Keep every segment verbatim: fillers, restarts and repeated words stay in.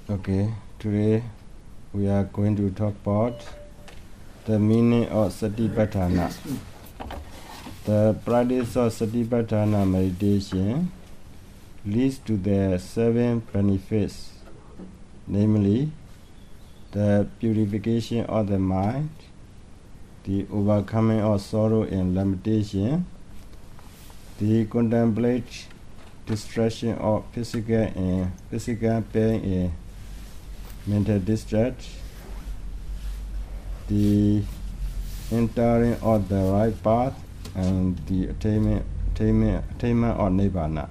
Okay, today we are going to talk about the meaning of Satipatthana. The practice of Satipatthana meditation leads to the seven benefits, namely the purification of the mind, the overcoming of sorrow and limitation, the contemplate distraction of physical and physical pain and mental distress, the entering of the right path, and the attainment, attainment, attainment of Nibbana.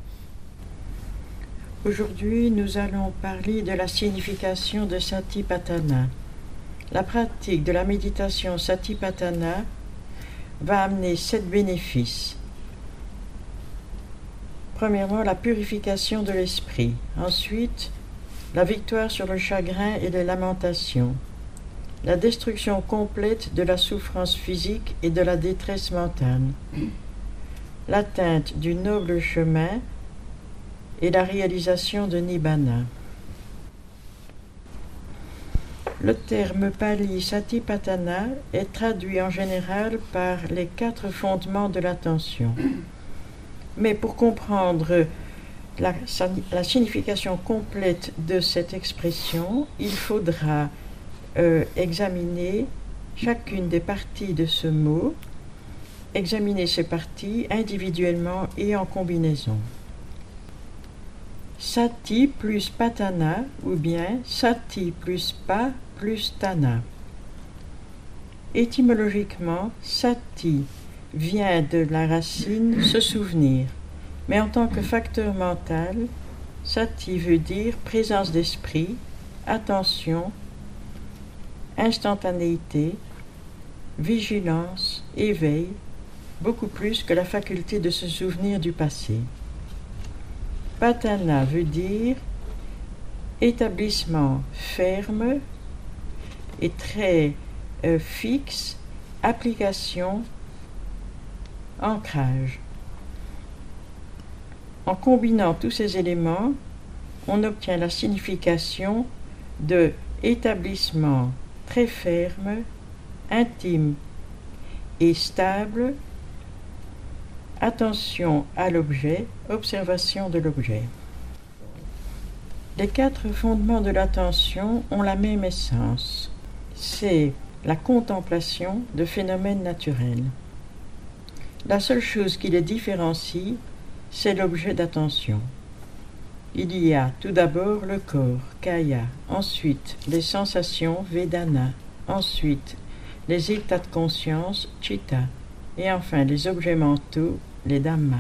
Aujourd'hui, nous allons parler de la signification de Satipatthana. La pratique de la méditation Satipatthana va amener sept bénéfices. Premièrement, la purification de l'esprit. Ensuite, la victoire sur le chagrin et les lamentations. La destruction complète de la souffrance physique et de la détresse mentale. L'atteinte du noble chemin et la réalisation de Nibbana. Le terme pali Satipatthana est traduit en général par les quatre fondements de l'attention. Mais pour comprendre la, la signification complète de cette expression, il faudra euh, examiner chacune des parties de ce mot, examiner ces parties individuellement et en combinaison. Sati plus patana ou bien sati plus pa plus tana. Étymologiquement, sati vient de la racine se souvenir, mais en tant que facteur mental, sati veut dire présence d'esprit, attention, instantanéité, vigilance, éveil, beaucoup plus que la faculté de se souvenir du passé. Patana veut dire établissement ferme et très euh, fixe, application, ancrage. En combinant tous ces éléments, on obtient la signification de établissement très ferme, intime et stable, attention à l'objet, observation de l'objet. Les quatre fondements de l'attention ont la même essence. C'est la contemplation de phénomènes naturels. La seule chose qui les différencie, c'est l'objet d'attention. Il y a tout d'abord le corps, kaya, ensuite les sensations, vedana, ensuite les états de conscience, chitta, et enfin les objets mentaux, les dhammas.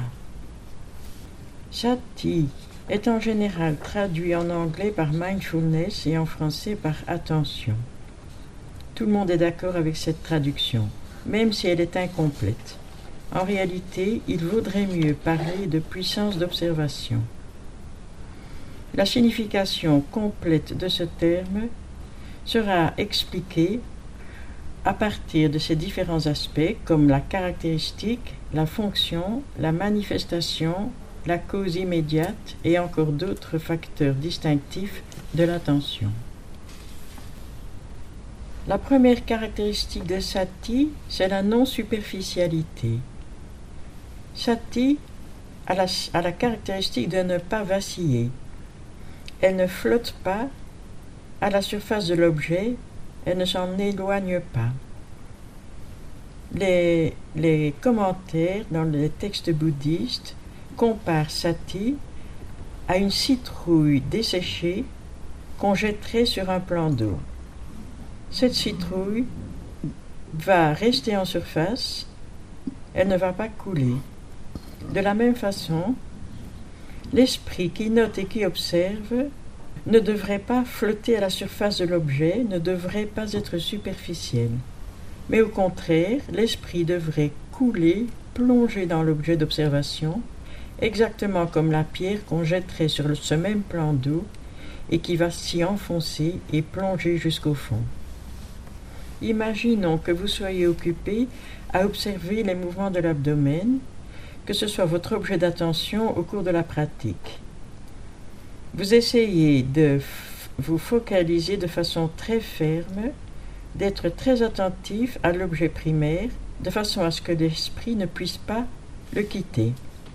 Sati est en général traduit en anglais par mindfulness et en français par attention. Tout le monde est d'accord avec cette traduction, même si elle est incomplète. En réalité, il vaudrait mieux parler de puissance d'observation. La signification complète de ce terme sera expliquée à partir de ces différents aspects comme la caractéristique, la fonction, la manifestation, la cause immédiate et encore d'autres facteurs distinctifs de l'attention. La première caractéristique de Sati, c'est la non-superficialité. Sati a la, a la caractéristique de ne pas vaciller. Elle ne flotte pas à la surface de l'objet, elle ne s'en éloigne pas. Les, les commentaires dans les textes bouddhistes comparent Sati à une citrouille desséchée qu'on jetterait sur un plan d'eau. Cette citrouille va rester en surface, elle ne va pas couler. De la même façon, l'esprit qui note et qui observe ne devrait pas flotter à la surface de l'objet, ne devrait pas être superficiel. Mais au contraire, l'esprit devrait couler, plonger dans l'objet d'observation, exactement comme la pierre qu'on jetterait sur ce même plan d'eau et qui va s'y enfoncer et plonger jusqu'au fond. Imaginons que vous soyez occupé à observer les mouvements de l'abdomen, que ce soit votre objet d'attention au cours de la pratique. Vous essayez de vous focaliser de façon très ferme, d'être très attentif à l'objet primaire, de façon à ce que l'esprit ne puisse pas le quitter.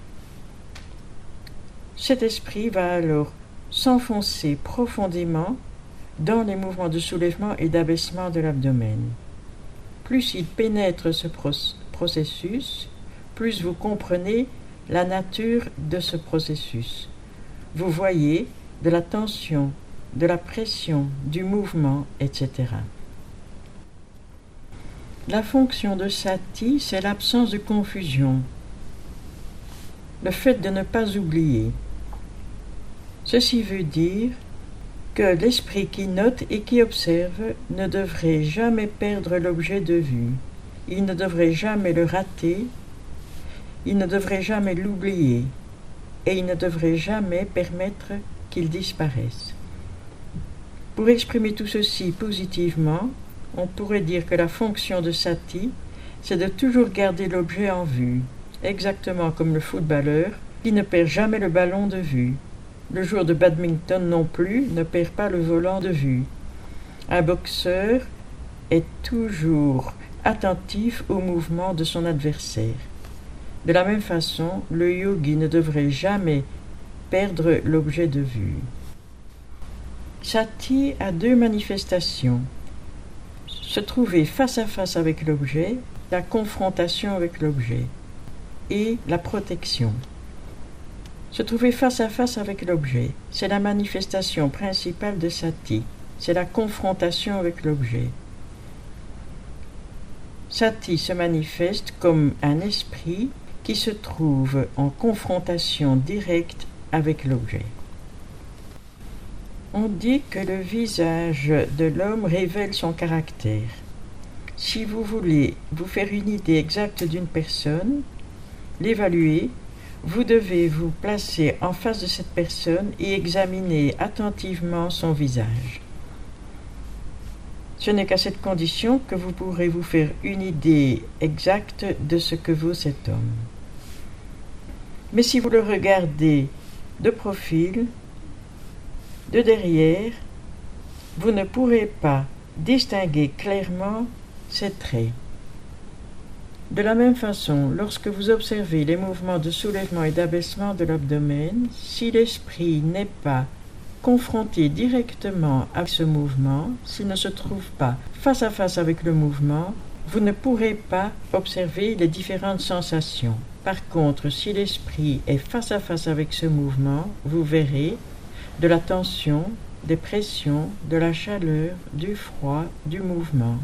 Cet esprit va alors s'enfoncer profondément dans les mouvements de soulèvement et d'abaissement de l'abdomen. Plus il pénètre ce processus, plus vous comprenez la nature de ce processus. Vous voyez de la tension, de la pression, du mouvement, et cetera. La fonction de sati, c'est l'absence de confusion, le fait de ne pas oublier. Ceci veut dire que l'esprit qui note et qui observe ne devrait jamais perdre l'objet de vue, il ne devrait jamais le rater, il ne devrait jamais l'oublier, et il ne devrait jamais permettre qu'il disparaisse. Pour exprimer tout ceci positivement, on pourrait dire que la fonction de sati, c'est de toujours garder l'objet en vue, exactement comme le footballeur qui ne perd jamais le ballon de vue. Le joueur de badminton non plus ne perd pas le volant de vue. Un boxeur est toujours attentif au mouvement de son adversaire. De la même façon, le yogi ne devrait jamais perdre l'objet de vue. Sati a deux manifestations. Se trouver face à face avec l'objet, la confrontation avec l'objet, et la protection. Se trouver face à face avec l'objet, c'est la manifestation principale de sati, c'est la confrontation avec l'objet. Sati se manifeste comme un esprit qui se trouve en confrontation directe avec l'objet. On dit que le visage de l'homme révèle son caractère. Si vous voulez vous faire une idée exacte d'une personne, l'évaluer, vous devez vous placer en face de cette personne et examiner attentivement son visage. Ce n'est qu'à cette condition que vous pourrez vous faire une idée exacte de ce que vaut cet homme. Mais si vous le regardez de profil, de derrière, vous ne pourrez pas distinguer clairement ses traits. De la même façon, lorsque vous observez les mouvements de soulèvement et d'abaissement de l'abdomen, si l'esprit n'est pas confronté directement à ce mouvement, s'il ne se trouve pas face à face avec le mouvement, vous ne pourrez pas observer les différentes sensations. Par contre, si l'esprit est face à face avec ce mouvement, vous verrez de la tension, des pressions, de la chaleur, du froid, du mouvement.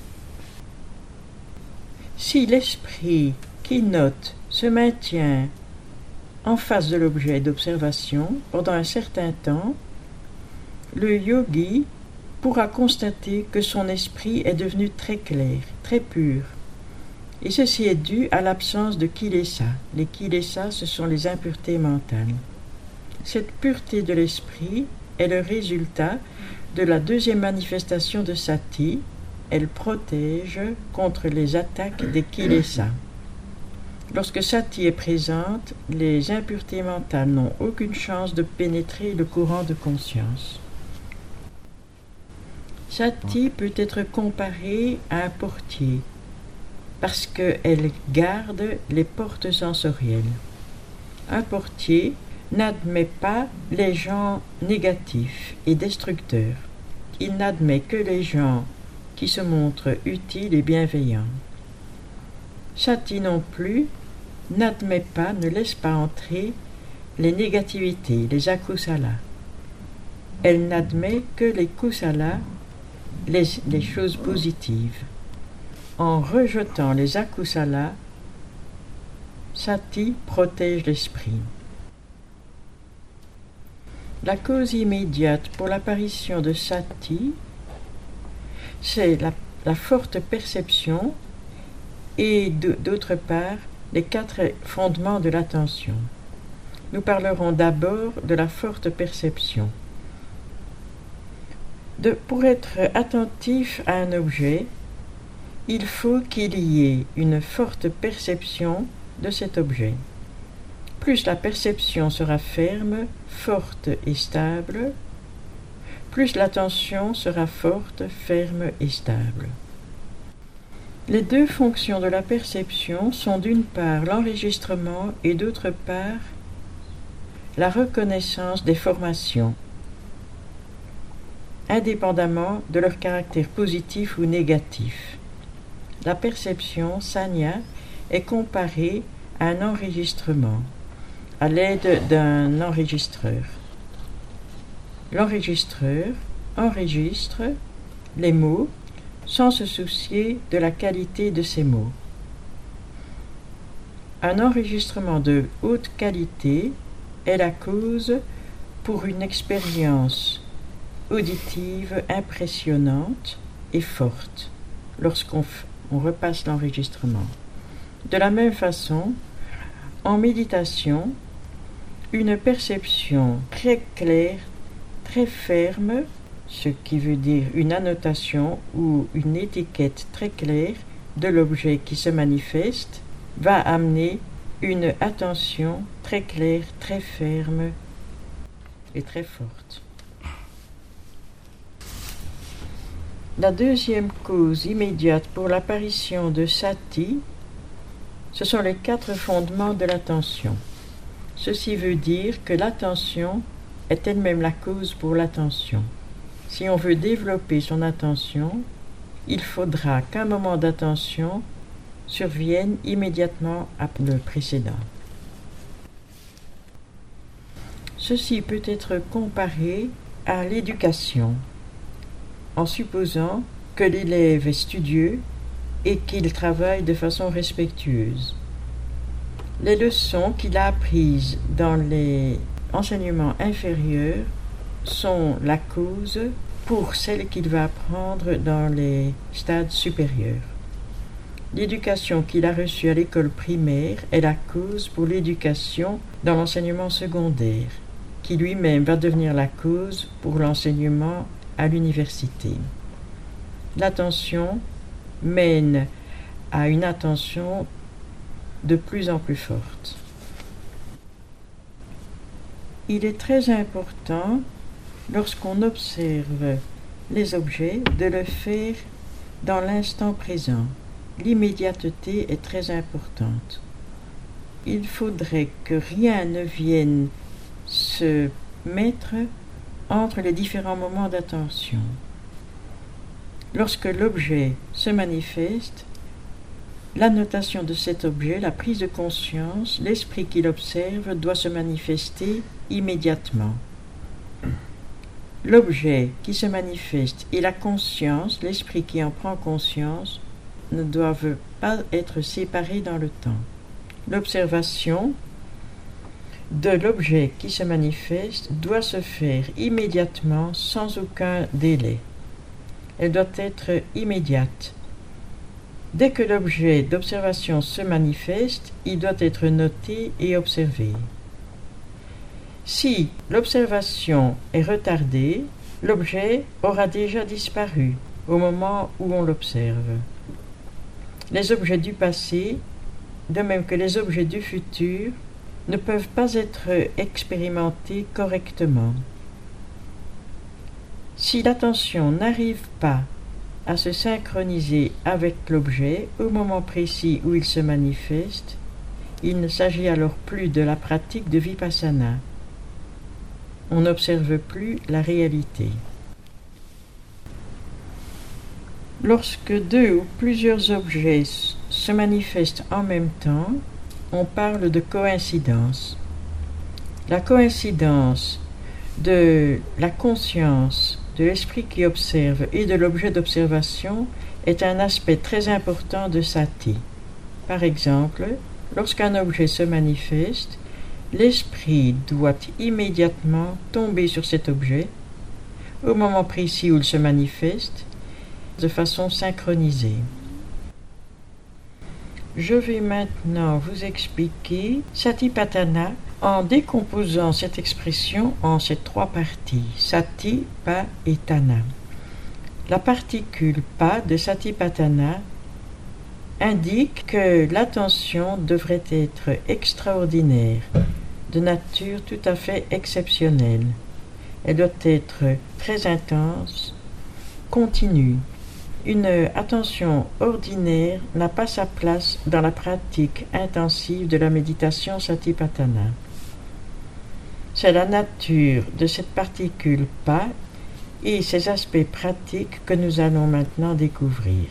Si l'esprit qui note se maintient en face de l'objet d'observation pendant un certain temps, le yogi pourra constater que son esprit est devenu très clair, très pur. Et ceci est dû à l'absence de kilesa. Les kilesa, ce sont les impuretés mentales. Cette pureté de l'esprit est le résultat de la deuxième manifestation de sati. Elle protège contre les attaques des kilesa. Lorsque sati est présente, les impuretés mentales n'ont aucune chance de pénétrer le courant de conscience. Sati peut être comparée à un portier parce qu'elle garde les portes sensorielles. Un portier n'admet pas les gens négatifs et destructeurs. Il n'admet que les gens qui se montrent utiles et bienveillants. Sati non plus n'admet pas, ne laisse pas entrer les négativités, les akusala. Elle n'admet que les kusala, les, les choses positives. En rejetant les akusala, sati protège l'esprit. La cause immédiate pour l'apparition de sati, c'est la, la forte perception et de, d'autre part les quatre fondements de l'attention. Nous parlerons d'abord de la forte perception. De, pour être attentif à un objet, il faut qu'il y ait une forte perception de cet objet. Plus la perception sera ferme, forte et stable, plus l'attention sera forte, ferme et stable. Les deux fonctions de la perception sont d'une part l'enregistrement et d'autre part la reconnaissance des formations, indépendamment de leur caractère positif ou négatif. La perception, sanya, est comparée à un enregistrement, à l'aide d'un enregistreur. L'enregistreur enregistre les mots sans se soucier de la qualité de ces mots. Un enregistrement de haute qualité est la cause pour une expérience auditive impressionnante et forte lorsqu'on f- on repasse l'enregistrement. De la même façon, en méditation, une perception très claire, très ferme, ce qui veut dire une annotation ou une étiquette très claire de l'objet qui se manifeste, va amener une attention très claire, très ferme et très forte. La deuxième cause immédiate pour l'apparition de sati, ce sont les quatre fondements de l'attention. Ceci veut dire que l'attention est elle-même la cause pour l'attention. Si on veut développer son attention, il faudra qu'un moment d'attention survienne immédiatement après le précédent. Ceci peut être comparé à l'éducation, en supposant que l'élève est studieux et qu'il travaille de façon respectueuse. Les leçons qu'il a apprises dans les enseignements inférieurs sont la cause pour celles qu'il va apprendre dans les stades supérieurs. L'éducation qu'il a reçue à l'école primaire est la cause pour l'éducation dans l'enseignement secondaire, qui lui-même va devenir la cause pour l'enseignement à l'université. L'attention mène à une attention de plus en plus forte. Il est très important, lorsqu'on observe les objets, de le faire dans l'instant présent. L'immédiateté est très importante. Il faudrait que rien ne vienne se mettre entre les différents moments d'attention. Lorsque l'objet se manifeste, l'annotation de cet objet, la prise de conscience, l'esprit qui l'observe doit se manifester immédiatement. L'objet qui se manifeste et la conscience, l'esprit qui en prend conscience, ne doivent pas être séparés dans le temps. L'observation de l'objet qui se manifeste doit se faire immédiatement sans aucun délai. Elle doit être immédiate. Dès que l'objet d'observation se manifeste, il doit être noté et observé. Si l'observation est retardée, l'objet aura déjà disparu au moment où on l'observe. Les objets du passé, de même que les objets du futur, ne peuvent pas être expérimentés correctement. Si l'attention n'arrive pas à se synchroniser avec l'objet au moment précis où il se manifeste, il ne s'agit alors plus de la pratique de vipassana. On n'observe plus la réalité. Lorsque deux ou plusieurs objets se manifestent en même temps, on parle de coïncidence. La coïncidence de la conscience, de l'esprit qui observe et de l'objet d'observation est un aspect très important de sati. Par exemple, lorsqu'un objet se manifeste, l'esprit doit immédiatement tomber sur cet objet au moment précis où il se manifeste, de façon synchronisée. Je vais maintenant vous expliquer Satipatthana en décomposant cette expression en ces trois parties, Sati, Pa et Tana. La particule Pa de Satipatthana indique que l'attention devrait être extraordinaire, de nature tout à fait exceptionnelle. Elle doit être très intense, continue. Une attention ordinaire n'a pas sa place dans la pratique intensive de la méditation Satipatthana. C'est la nature de cette particule pa et ses aspects pratiques que nous allons maintenant découvrir.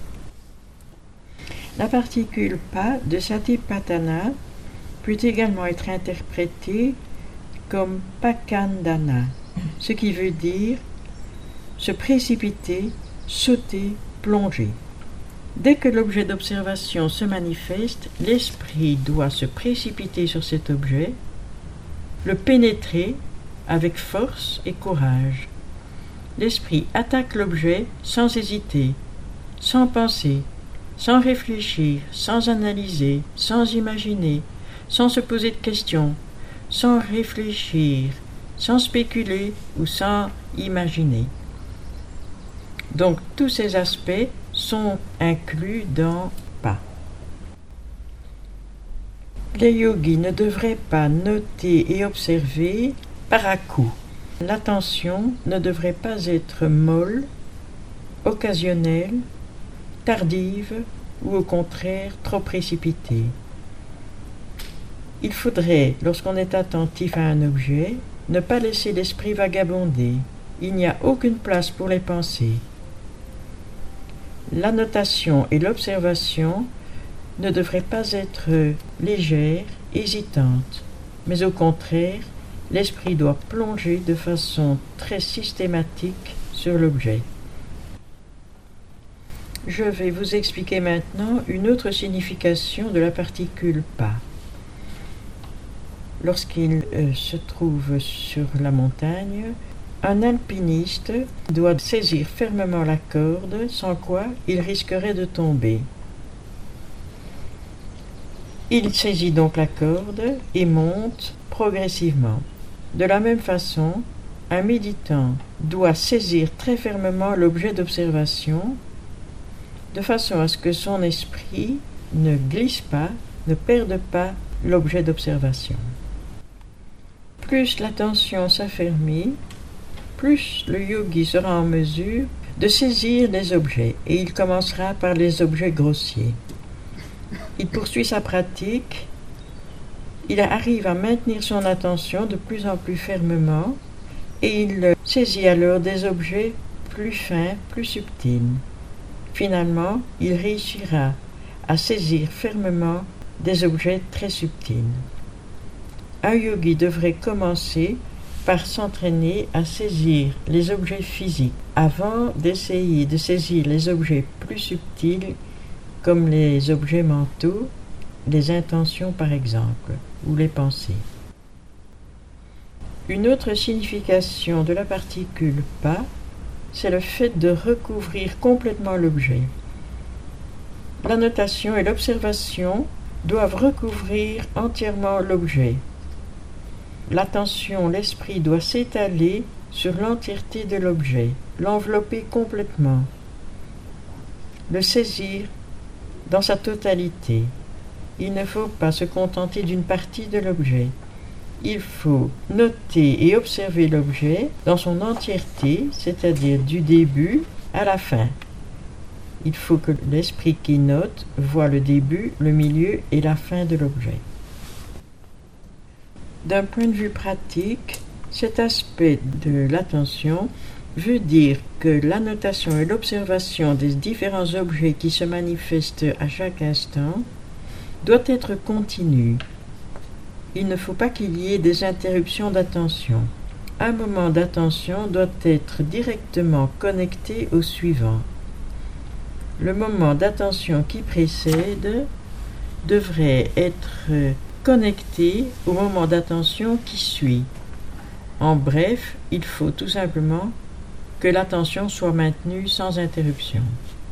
La particule pa de Satipatthana peut également être interprétée comme pakandana, ce qui veut dire se précipiter, sauter, plonger. Dès que l'objet d'observation se manifeste, l'esprit doit se précipiter sur cet objet, le pénétrer avec force et courage. L'esprit attaque l'objet sans hésiter, sans penser, sans réfléchir, sans analyser, sans imaginer, sans se poser de questions, sans réfléchir, sans spéculer ou sans imaginer. Donc tous ces aspects sont inclus dans pa. Les yogis ne devraient pas noter et observer par à coup. L'attention ne devrait pas être molle, occasionnelle, tardive ou au contraire trop précipitée. Il faudrait, lorsqu'on est attentif à un objet, ne pas laisser l'esprit vagabonder. Il n'y a aucune place pour les pensées. La notation et l'observation ne devraient pas être légères, hésitantes, mais au contraire, l'esprit doit plonger de façon très systématique sur l'objet. Je vais vous expliquer maintenant une autre signification de la particule pa. Lorsqu'il euh, se trouve sur la montagne, un alpiniste doit saisir fermement la corde, sans quoi il risquerait de tomber. Il saisit donc la corde et monte progressivement. De la même façon, un méditant doit saisir très fermement l'objet d'observation, de façon à ce que son esprit ne glisse pas, ne perde pas l'objet d'observation. Plus l'attention s'affermit, plus le yogi sera en mesure de saisir les objets, et il commencera par les objets grossiers. Il poursuit sa pratique, il arrive à maintenir son attention de plus en plus fermement, et il saisit alors des objets plus fins, plus subtils. Finalement, il réussira à saisir fermement des objets très subtils. Un yogi devrait commencer par s'entraîner à saisir les objets physiques avant d'essayer de saisir les objets plus subtils comme les objets mentaux, les intentions par exemple, ou les pensées. Une autre signification de la particule pa, c'est le fait de recouvrir complètement l'objet. La notation et l'observation doivent recouvrir entièrement l'objet. L'attention, l'esprit doit s'étaler sur l'entièreté de l'objet, l'envelopper complètement, le saisir dans sa totalité. Il ne faut pas se contenter d'une partie de l'objet. Il faut noter et observer l'objet dans son entièreté, c'est-à-dire du début à la fin. Il faut que l'esprit qui note voit le début, le milieu et la fin de l'objet. D'un point de vue pratique, cet aspect de l'attention veut dire que la notation et l'observation des différents objets qui se manifestent à chaque instant doit être continue. Il ne faut pas qu'il y ait des interruptions d'attention. Un moment d'attention doit être directement connecté au suivant. Le moment d'attention qui précède devrait être connecté au moment d'attention qui suit. En bref, il faut tout simplement que l'attention soit maintenue sans interruption.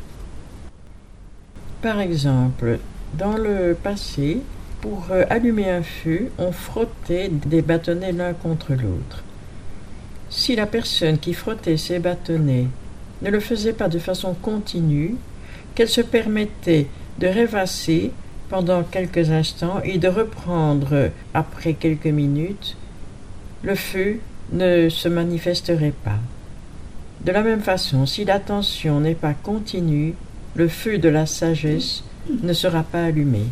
Par exemple, dans le passé, pour allumer un feu, on frottait des bâtonnets l'un contre l'autre. Si la personne qui frottait ces bâtonnets ne le faisait pas de façon continue, qu'elle se permettait de rêvasser pendant quelques instants et de reprendre, après quelques minutes, le feu ne se manifesterait pas. De la même façon, si l'attention n'est pas continue, le feu de la sagesse ne sera pas allumé.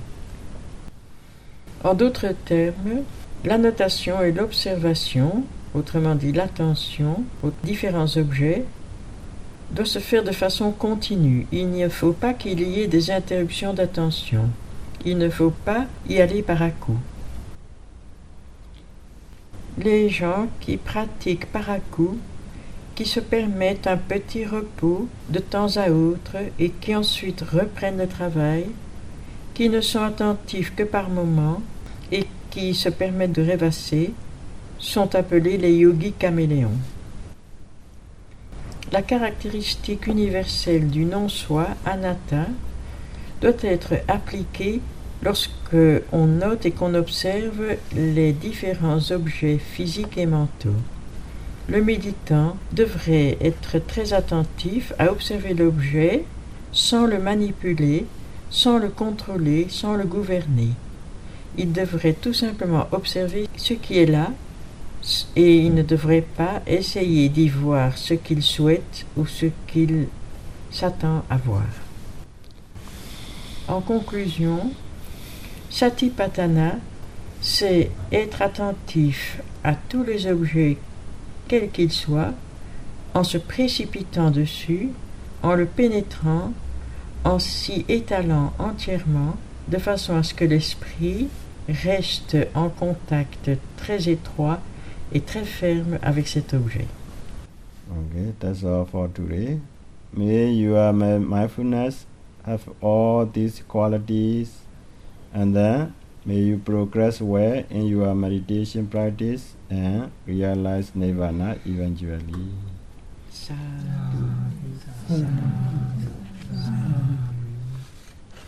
En d'autres termes, l'annotation et l'observation, autrement dit l'attention aux différents objets, doit se faire de façon continue. Il ne faut pas qu'il y ait des interruptions d'attention. Il ne faut pas y aller par à-coups. Les gens qui pratiquent par à-coups, qui se permettent un petit repos de temps à autre et qui ensuite reprennent le travail, qui ne sont attentifs que par moments et qui se permettent de rêvasser, sont appelés les yogis caméléons. La caractéristique universelle du non-soi, anatta, doit être appliquée lorsque on note et qu'on observe les différents objets physiques et mentaux. Le méditant devrait être très attentif à observer l'objet sans le manipuler, sans le contrôler, sans le gouverner. Il devrait tout simplement observer ce qui est là et il ne devrait pas essayer d'y voir ce qu'il souhaite ou ce qu'il s'attend à voir. En conclusion, Satipatthana, c'est être attentif à tous les objets, quels qu'ils soient, en se précipitant dessus, en le pénétrant, en s'y étalant entièrement, de façon à ce que l'esprit reste en contact très étroit et très ferme avec cet objet. Okay, that's all for today. May your mindfulness have all these qualities, and then may you progress well in your meditation practice and realize Nirvana eventually. Sadhu. Sadhu. Sadhu.